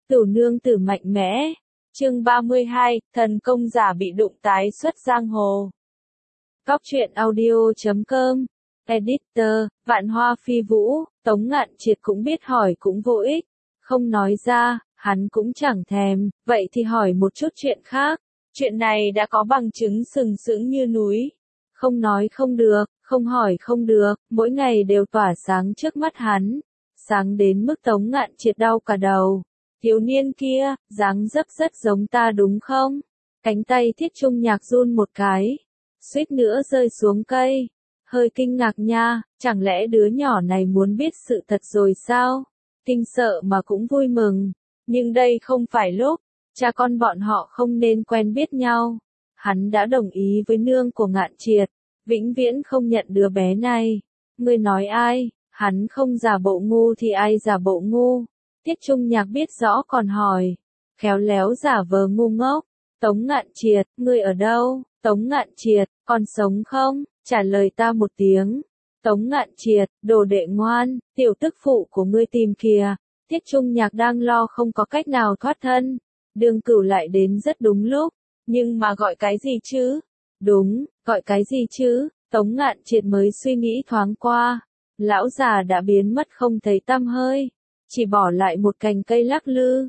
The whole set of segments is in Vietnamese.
Cửu nương tử mạnh mẽ. Chương 32, thần công giả bị đụng tái xuất giang hồ. Góc truyện audio.com. Editor, Vạn Hoa Phi Vũ. Tống Ngạn Triệt cũng biết hỏi cũng vô ích. Không nói ra, hắn cũng chẳng thèm, vậy thì hỏi một chút chuyện khác. Chuyện này đã có bằng chứng sừng sững như núi. Không nói không được, không hỏi không được, mỗi ngày đều tỏa sáng trước mắt hắn. Sáng đến mức Tống Ngạn Triệt đau cả đầu. Thiếu niên kia, dáng dấp rất giống ta đúng không? Cánh tay Thiết Trung Nhạc run một cái, suýt nữa rơi xuống cây. Hơi kinh ngạc nha, chẳng lẽ đứa nhỏ này muốn biết sự thật rồi sao? Kinh sợ mà cũng vui mừng, nhưng đây không phải lúc, cha con bọn họ không nên quen biết nhau. Hắn đã đồng ý với nương của Ngạn Triệt, vĩnh viễn không nhận đứa bé này. Ngươi nói ai, hắn không giả bộ ngu thì ai giả bộ ngu? Tiết Trung Nhạc biết rõ còn hỏi, khéo léo giả vờ ngu ngốc. Tống Ngạn Triệt, ngươi ở đâu? Tống Ngạn Triệt, còn sống không? Trả lời ta một tiếng. Tống Ngạn Triệt, đồ đệ ngoan, tiểu tức phụ của ngươi tìm kìa. Tiết Trung Nhạc đang lo không có cách nào thoát thân. Đường Cửu lại đến rất đúng lúc, nhưng mà gọi cái gì chứ? Đúng, gọi cái gì chứ? Tống Ngạn Triệt mới suy nghĩ thoáng qua. Lão già đã biến mất không thấy tăm hơi, chỉ bỏ lại một cành cây lắc lư.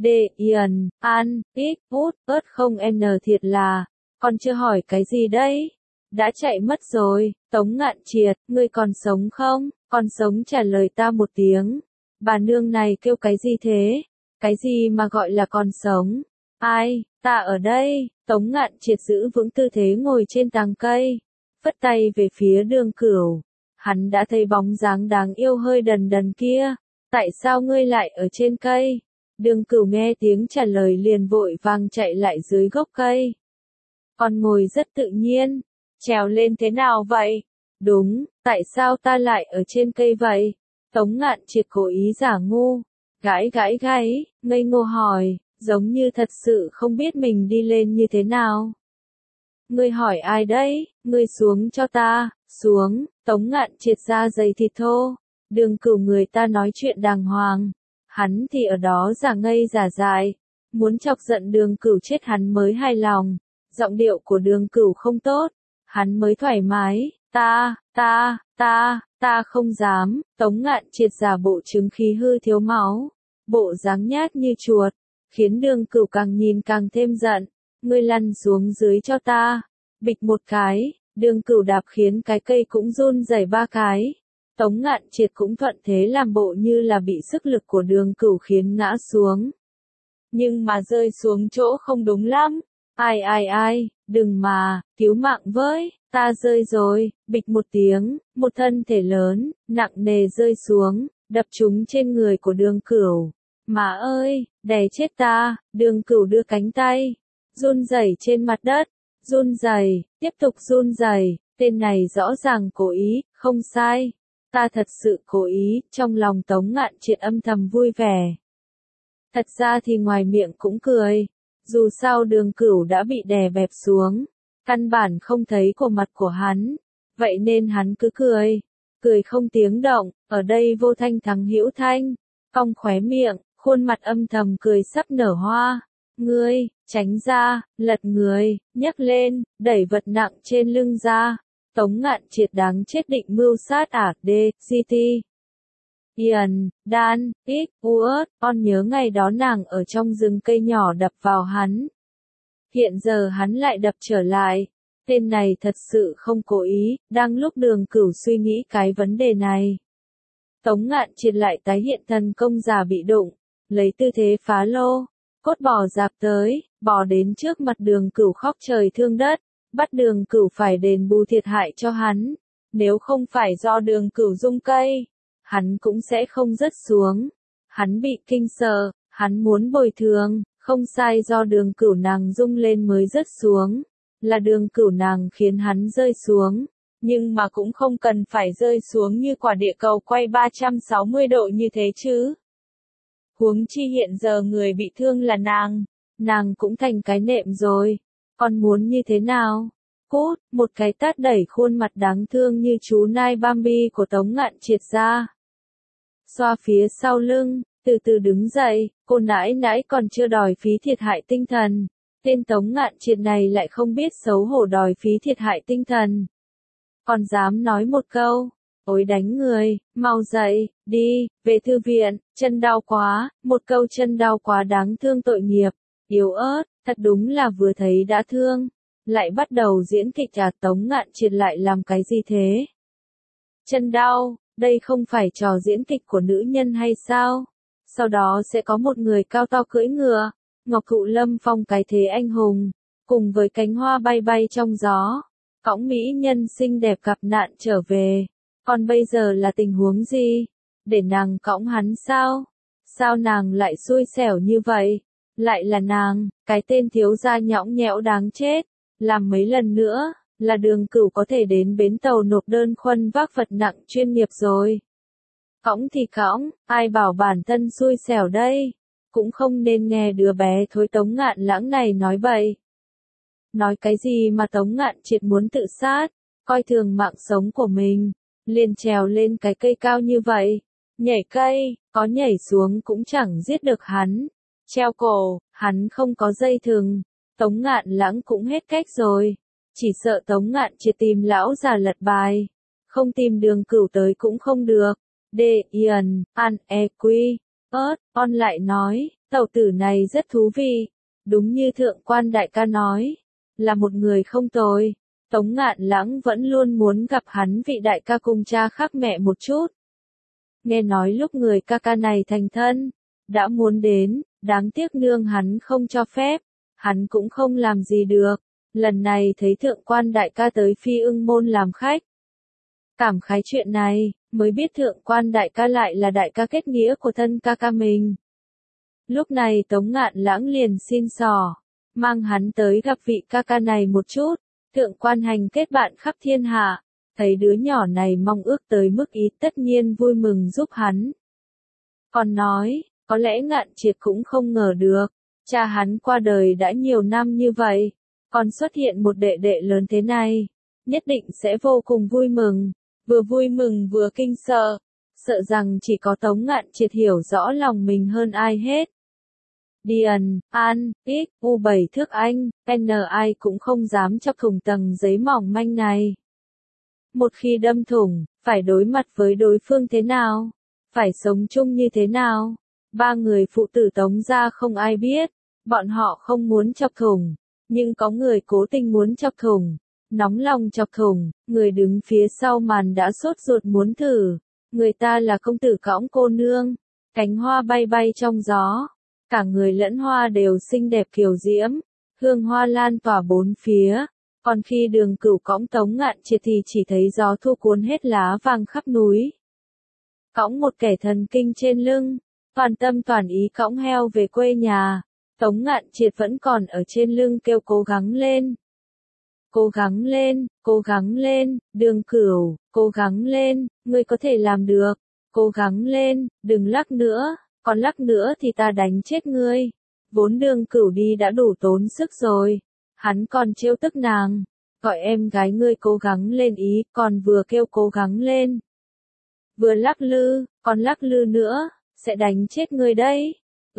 Ian, An, Ít, Út, ớt không n thiệt là, còn chưa hỏi cái gì đấy? Đã chạy mất rồi. Tống Ngạn Triệt, ngươi còn sống không? Còn sống trả lời ta một tiếng. Bà nương này kêu cái gì thế? Cái gì mà gọi là còn sống? Ai, ta ở đây. Tống Ngạn Triệt giữ vững tư thế ngồi trên tàng cây, phất tay về phía Đường Cửu. Hắn đã thấy bóng dáng đáng yêu hơi đần đần kia. Tại sao ngươi lại ở trên cây? Đường Cửu nghe tiếng trả lời liền vội vàng chạy lại dưới gốc cây. Con ngồi rất tự nhiên. Trèo lên thế nào vậy? Đúng, tại sao ta lại ở trên cây vậy? Tống Ngạn Triệt cố ý giả ngu. Gãi gãi gáy, ngây ngô hỏi, giống như thật sự không biết mình đi lên như thế nào. Ngươi hỏi ai đấy? Ngươi xuống cho ta. Xuống. Tống Ngạn Triệt ra giày thịt thô. Đường Cửu người ta nói chuyện đàng hoàng, hắn thì ở đó giả ngây giả dại, muốn chọc giận Đường Cửu chết hắn mới hài lòng. Giọng điệu của Đường Cửu không tốt, hắn mới thoải mái. Ta không dám. Tống Ngạn Triệt giả bộ chứng khí hư thiếu máu, bộ dáng nhát như chuột, khiến Đường Cửu càng nhìn càng thêm giận. Ngươi lăn xuống dưới cho ta. Bịch một cái, Đường Cửu đạp khiến cái cây cũng run rẩy ba cái. Tống Ngạn Triệt cũng thuận thế làm bộ như là bị sức lực của Đường Cửu khiến ngã xuống. Nhưng mà rơi xuống chỗ không đúng lắm. Ai, đừng mà, cứu mạng với, ta rơi rồi. Bịch một tiếng, một thân thể lớn, nặng nề rơi xuống, đập trúng trên người của Đường Cửu. Má ơi, đè chết ta. Đường Cửu đưa cánh tay, run rẩy trên mặt đất, run rẩy, tiếp tục run rẩy. Tên này rõ ràng cố ý, không sai. Ta thật sự cố ý. Trong lòng Tống Ngạn Triệt âm thầm vui vẻ. Thật ra thì ngoài miệng cũng cười. Dù sao Đường Cửu đã bị đè bẹp xuống, căn bản không thấy của mặt của hắn, vậy nên hắn cứ cười. Cười không tiếng động, ở đây vô thanh thắng hữu thanh, cong khóe miệng, khuôn mặt âm thầm cười sắp nở hoa. Ngươi, tránh ra, lật người, nhấc lên, đẩy vật nặng trên lưng ra. Tống Ngạn Triệt đáng chết định mưu sát GT. Ian, Dan, Ít, Uất, con nhớ ngày đó nàng ở trong rừng cây nhỏ đập vào hắn. Hiện giờ hắn lại đập trở lại. Tên này thật sự không cố ý. Đang lúc Đường Cửu suy nghĩ cái vấn đề này, Tống Ngạn Triệt lại tái hiện thần công giả bị đụng, lấy tư thế phá lô, cốt bò dạp tới, bò đến trước mặt Đường Cửu khóc trời thương đất, bắt Đường Cửu phải đền bù thiệt hại cho hắn. Nếu không phải do Đường Cửu rung cây, hắn cũng sẽ không rớt xuống. Hắn bị kinh sợ, hắn muốn bồi thường, không sai do Đường Cửu nàng rung lên mới rớt xuống. Là Đường Cửu nàng khiến hắn rơi xuống, nhưng mà cũng không cần phải rơi xuống như quả địa cầu quay 360 độ như thế chứ. Huống chi hiện giờ người bị thương là nàng cũng thành cái nệm rồi. Còn muốn như thế nào? Cút, một cái tát đẩy khuôn mặt đáng thương như chú nai Bambi của Tống Ngạn Triệt ra. Xoa phía sau lưng, từ từ đứng dậy, cô nãi nãi còn chưa đòi phí thiệt hại tinh thần. Tên Tống Ngạn Triệt này lại không biết xấu hổ đòi phí thiệt hại tinh thần. Còn dám nói một câu, ối đánh người, mau dậy, đi, về thư viện, chân đau quá, một câu chân đau quá đáng thương tội nghiệp, yếu ớt, thật đúng là vừa thấy đã thương. Lại bắt đầu diễn kịch Tống Ngạn Triệt lại làm cái gì thế? Chân đau, đây không phải trò diễn kịch của nữ nhân hay sao? Sau đó sẽ có một người cao to cưỡi ngựa, Ngọc Thụ Lâm Phong cái thế anh hùng, cùng với cánh hoa bay bay trong gió, cõng mỹ nhân xinh đẹp gặp nạn trở về. Còn bây giờ là tình huống gì? Để nàng cõng hắn sao? Sao nàng lại xui xẻo như vậy? Lại là nàng, cái tên thiếu gia nhõng nhẽo đáng chết. Làm mấy lần nữa, là Đường Cửu có thể đến bến tàu nộp đơn khuân vác vật nặng chuyên nghiệp rồi. Cõng thì cõng, ai bảo bản thân xui xẻo đây? Cũng không nên nghe đứa bé thối Tống Ngạn Lãng này nói bậy. Nói cái gì mà Tống Ngạn Triệt muốn tự sát, coi thường mạng sống của mình, liền trèo lên cái cây cao như vậy. Nhảy cây, có nhảy xuống cũng chẳng giết được hắn. Treo cổ, hắn không có dây thừng. Tống Ngạn Lãng cũng hết cách rồi. Chỉ sợ Tống Ngạn Triệt tìm lão già lật bài. Không tìm Đường Cửu tới cũng không được. Ian, An, Quy, On lại nói, tàu tử này rất thú vị. Đúng như thượng quan đại ca nói, là một người không tồi. Tống Ngạn Lãng vẫn luôn muốn gặp hắn vị đại ca cùng cha khác mẹ một chút. Nghe nói lúc người ca ca này thành thân, đã muốn đến, đáng tiếc nương hắn không cho phép, hắn cũng không làm gì được. Lần này thấy thượng quan đại ca tới Phi Ưng Môn làm khách. Cảm khái chuyện này, mới biết thượng quan đại ca lại là đại ca kết nghĩa của thân ca ca mình. Lúc này Tống Ngạn Lãng liền xin xỏ, mang hắn tới gặp vị ca ca này một chút. Thượng quan Hành kết bạn khắp thiên hạ, thấy đứa nhỏ này mong ước tới mức ý tất nhiên vui mừng giúp hắn. Còn nói, có lẽ Ngạn Triệt cũng không ngờ được, cha hắn qua đời đã nhiều năm như vậy, còn xuất hiện một đệ đệ lớn thế này, nhất định sẽ vô cùng vui mừng, vừa vui mừng vừa kinh sợ, sợ rằng chỉ có Tống Ngạn Triệt hiểu rõ lòng mình hơn ai hết. Điền, An, U7 thước Anh, N.I. cũng không dám chọc thủng tầng giấy mỏng manh này. Một khi đâm thủng, phải đối mặt với đối phương thế nào? Phải sống chung như thế nào? Ba người phụ tử Tống gia không ai biết, bọn họ không muốn chọc thủng, nhưng có người cố tình muốn chọc thủng, nóng lòng chọc thủng, người đứng phía sau màn đã sốt ruột muốn thử. Người ta là công tử cõng cô nương, cánh hoa bay bay trong gió. Cả người lẫn hoa đều xinh đẹp kiều diễm, hương hoa lan tỏa bốn phía, còn khi Đường Cửu cõng Tống Ngạn Triệt thì chỉ thấy gió thu cuốn hết lá vàng khắp núi. Cõng một kẻ thần kinh trên lưng, toàn tâm toàn ý cõng heo về quê nhà, Tống Ngạn Triệt vẫn còn ở trên lưng kêu cố gắng lên. Cố gắng lên, cố gắng lên, Đường Cửu, cố gắng lên, ngươi có thể làm được, cố gắng lên, đừng lắc nữa. Còn lắc nữa thì ta đánh chết ngươi. Vốn Đường Cửu đi đã đủ tốn sức rồi. Hắn còn trêu tức nàng. Gọi em gái ngươi cố gắng lên ý, còn vừa kêu cố gắng lên. Vừa lắc lư, còn lắc lư nữa, sẽ đánh chết ngươi đấy.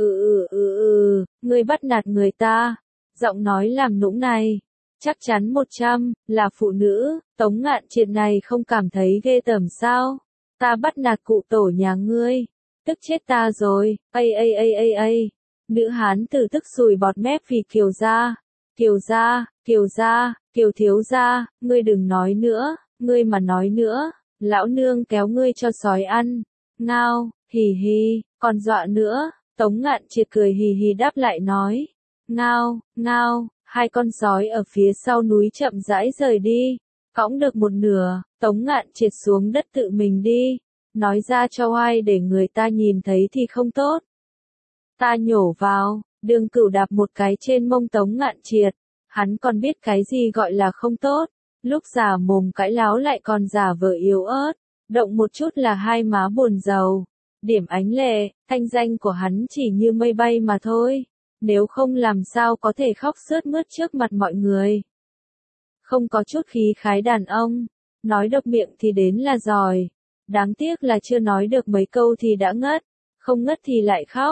Ngươi bắt nạt người ta. Giọng nói làm nũng này. Chắc chắn 100, là phụ nữ, Tống Ngạn Triệt này không cảm thấy ghê tởm sao. Ta bắt nạt cụ tổ nhà ngươi. Tức chết ta rồi, nữ hán tử tức sùi bọt mép vì Kiều gia, Kiều thiếu gia, ngươi đừng nói nữa, ngươi mà nói nữa, lão nương kéo ngươi cho sói ăn, ngao, hì hì, còn dọa nữa, Tống Ngạn Triệt cười hì hì đáp lại nói, ngao, ngao, hai con sói ở phía sau núi chậm rãi rời đi, cõng được một nửa, Tống Ngạn Triệt xuống đất tự mình đi. Nói ra cho ai để người ta nhìn thấy thì không tốt. Ta nhổ vào, Đường Cửu đạp một cái trên mông Tống Ngạn Triệt. Hắn còn biết cái gì gọi là không tốt. Lúc giả mồm cãi láo lại còn giả vờ yếu ớt. Động một chút là hai má buồn rầu. Điểm ánh lệ, thanh danh của hắn chỉ như mây bay mà thôi. Nếu không làm sao có thể khóc sướt mướt trước mặt mọi người. Không có chút khí khái đàn ông. Nói độc miệng thì đến là giỏi. Đáng tiếc là chưa nói được mấy câu thì đã ngất, không ngất thì lại khóc,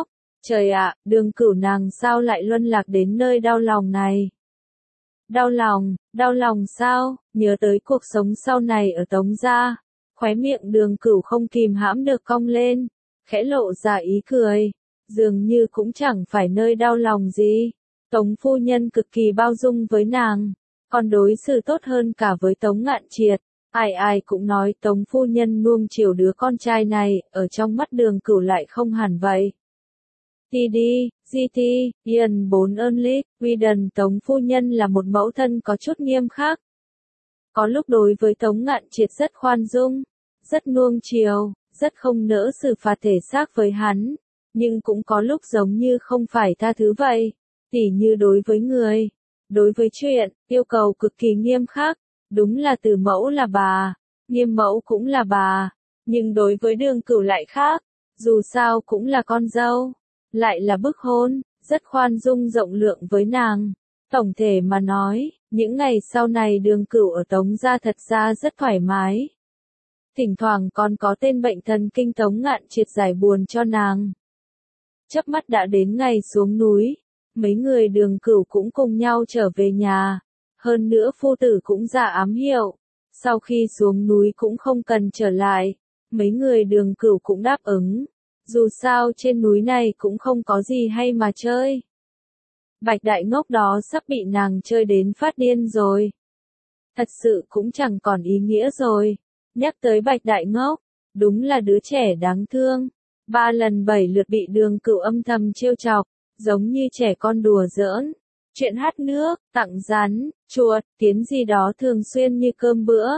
Trời ạ, Đường Cửu nàng sao lại luân lạc đến nơi đau lòng này? Đau lòng sao? Nhớ tới cuộc sống sau này ở Tống gia, khóe miệng Đường Cửu không kìm hãm được cong lên, khẽ lộ ra ý cười, dường như cũng chẳng phải nơi đau lòng gì. Tống phu nhân cực kỳ bao dung với nàng, còn đối xử tốt hơn cả với Tống Ngạn Triệt. Ai ai cũng nói Tống phu nhân nuông chiều đứa con trai này, ở trong mắt Đường Cửu lại không hẳn vậy. TD, GT, Ian 4 Unlit, Whedon Tống phu nhân là một mẫu thân có chút nghiêm khắc. Có lúc đối với Tống Ngạn Triệt rất khoan dung, rất nuông chiều, rất không nỡ xử phạt thể xác với hắn, nhưng cũng có lúc giống như không phải tha thứ vậy, tỉ như đối với người, đối với chuyện, yêu cầu cực kỳ nghiêm khắc, đúng là từ mẫu là bà, nghiêm mẫu cũng là bà, nhưng đối với Đường Cửu lại khác, dù sao cũng là con dâu, lại là bức hôn, rất khoan dung rộng lượng với nàng. Tổng thể mà nói, những ngày sau này Đường Cửu ở Tống gia thật ra rất thoải mái. Thỉnh thoảng còn có tên bệnh thần kinh Tống Ngạn Triệt giải buồn cho nàng. Chớp mắt đã đến ngày xuống núi, mấy người Đường Cửu cũng cùng nhau trở về nhà, hơn nữa phu tử cũng ra ám hiệu, sau khi xuống núi cũng không cần trở lại, mấy người Đường Cửu cũng đáp ứng, dù sao trên núi này cũng không có gì hay mà chơi. Bạch Đại Ngốc đó sắp bị nàng chơi đến phát điên rồi. Thật sự cũng chẳng còn ý nghĩa rồi. Nhắc tới Bạch Đại Ngốc, đúng là đứa trẻ đáng thương. 3 lần 7 lượt bị Đường Cửu âm thầm trêu chọc, giống như trẻ con đùa giỡn. Chuyện hát nước, tặng rắn, chuột, tiến gì đó thường xuyên như cơm bữa.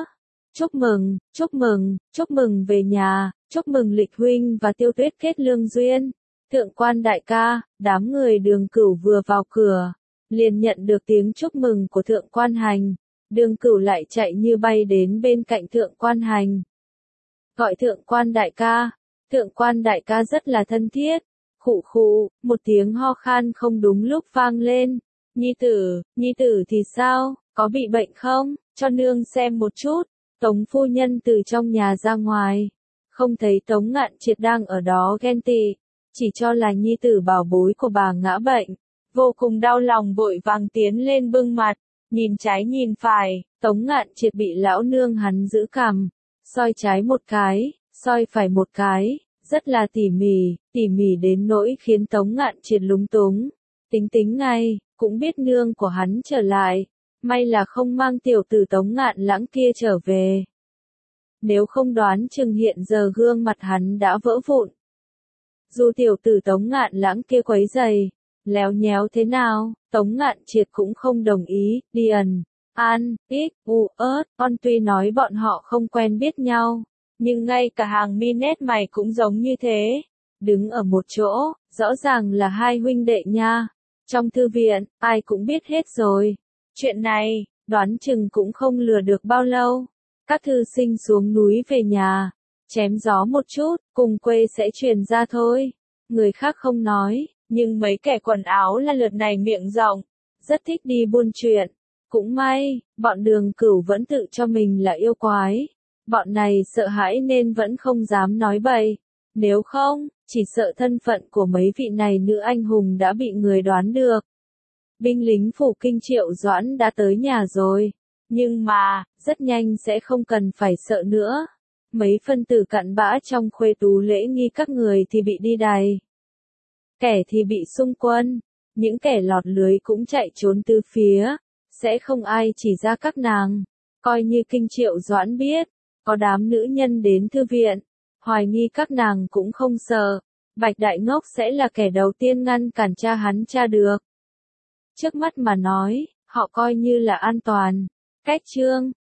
Chúc mừng về nhà, chúc mừng Lịch huynh và Tiêu Tuyết kết lương duyên. Thượng quan đại ca, đám người Đường Cửu vừa vào cửa, liền nhận được tiếng chúc mừng của Thượng quan Hành. Đường Cửu lại chạy như bay đến bên cạnh Thượng quan Hành. Gọi Thượng quan đại ca rất là thân thiết. Khụ khụ, một tiếng ho khan không đúng lúc vang lên. Nhi tử thì sao, có bị bệnh không, cho nương xem một chút. Tống phu nhân từ trong nhà ra ngoài, không thấy Tống Ngạn Triệt đang ở đó ghen tị, chỉ cho là nhi tử bảo bối của bà ngã bệnh, vô cùng đau lòng vội vàng tiến lên bưng mặt, nhìn trái nhìn phải, Tống Ngạn Triệt bị lão nương hắn giữ cằm, soi trái một cái, soi phải một cái, rất là tỉ mỉ đến nỗi khiến Tống Ngạn Triệt lúng túng, tính ngay, cũng biết nương của hắn trở lại. May là không mang tiểu tử Tống Ngạn Lãng kia trở về. Nếu không đoán chừng hiện giờ gương mặt hắn đã vỡ vụn. Dù tiểu tử Tống Ngạn Lãng kia quấy giày, léo nhéo thế nào, Tống Ngạn Triệt cũng không đồng ý. Điền, An, X, U, ớt, con tuy nói bọn họ không quen biết nhau, nhưng ngay cả hàng mi nét mày cũng giống như thế. Đứng ở một chỗ, rõ ràng là hai huynh đệ nha. Trong thư viện, ai cũng biết hết rồi. Chuyện này, đoán chừng cũng không lừa được bao lâu. Các thư sinh xuống núi về nhà, chém gió một chút, cùng quê sẽ truyền ra thôi. Người khác không nói, nhưng mấy kẻ quần áo là lượt này miệng rộng, rất thích đi buôn chuyện. Cũng may, bọn Đường Cửu vẫn tự cho mình là yêu quái. Bọn này sợ hãi nên vẫn không dám nói bậy. Nếu không, chỉ sợ thân phận của mấy vị này nữ anh hùng đã bị người đoán được. Binh lính phủ kinh Triệu Doãn đã tới nhà rồi, nhưng mà, rất nhanh sẽ không cần phải sợ nữa. Mấy phân tử cặn bã trong khuê tú lễ nghi các người thì bị đi đày. Kẻ thì bị xung quân, những kẻ lọt lưới cũng chạy trốn từ phía, sẽ không ai chỉ ra các nàng. Coi như kinh Triệu Doãn biết, có đám nữ nhân đến thư viện, hoài nghi các nàng cũng không sợ. Bạch Đại Ngốc sẽ là kẻ đầu tiên ngăn cản cha hắn tra được. Trước mắt mà nói, họ coi như là an toàn. Cách chương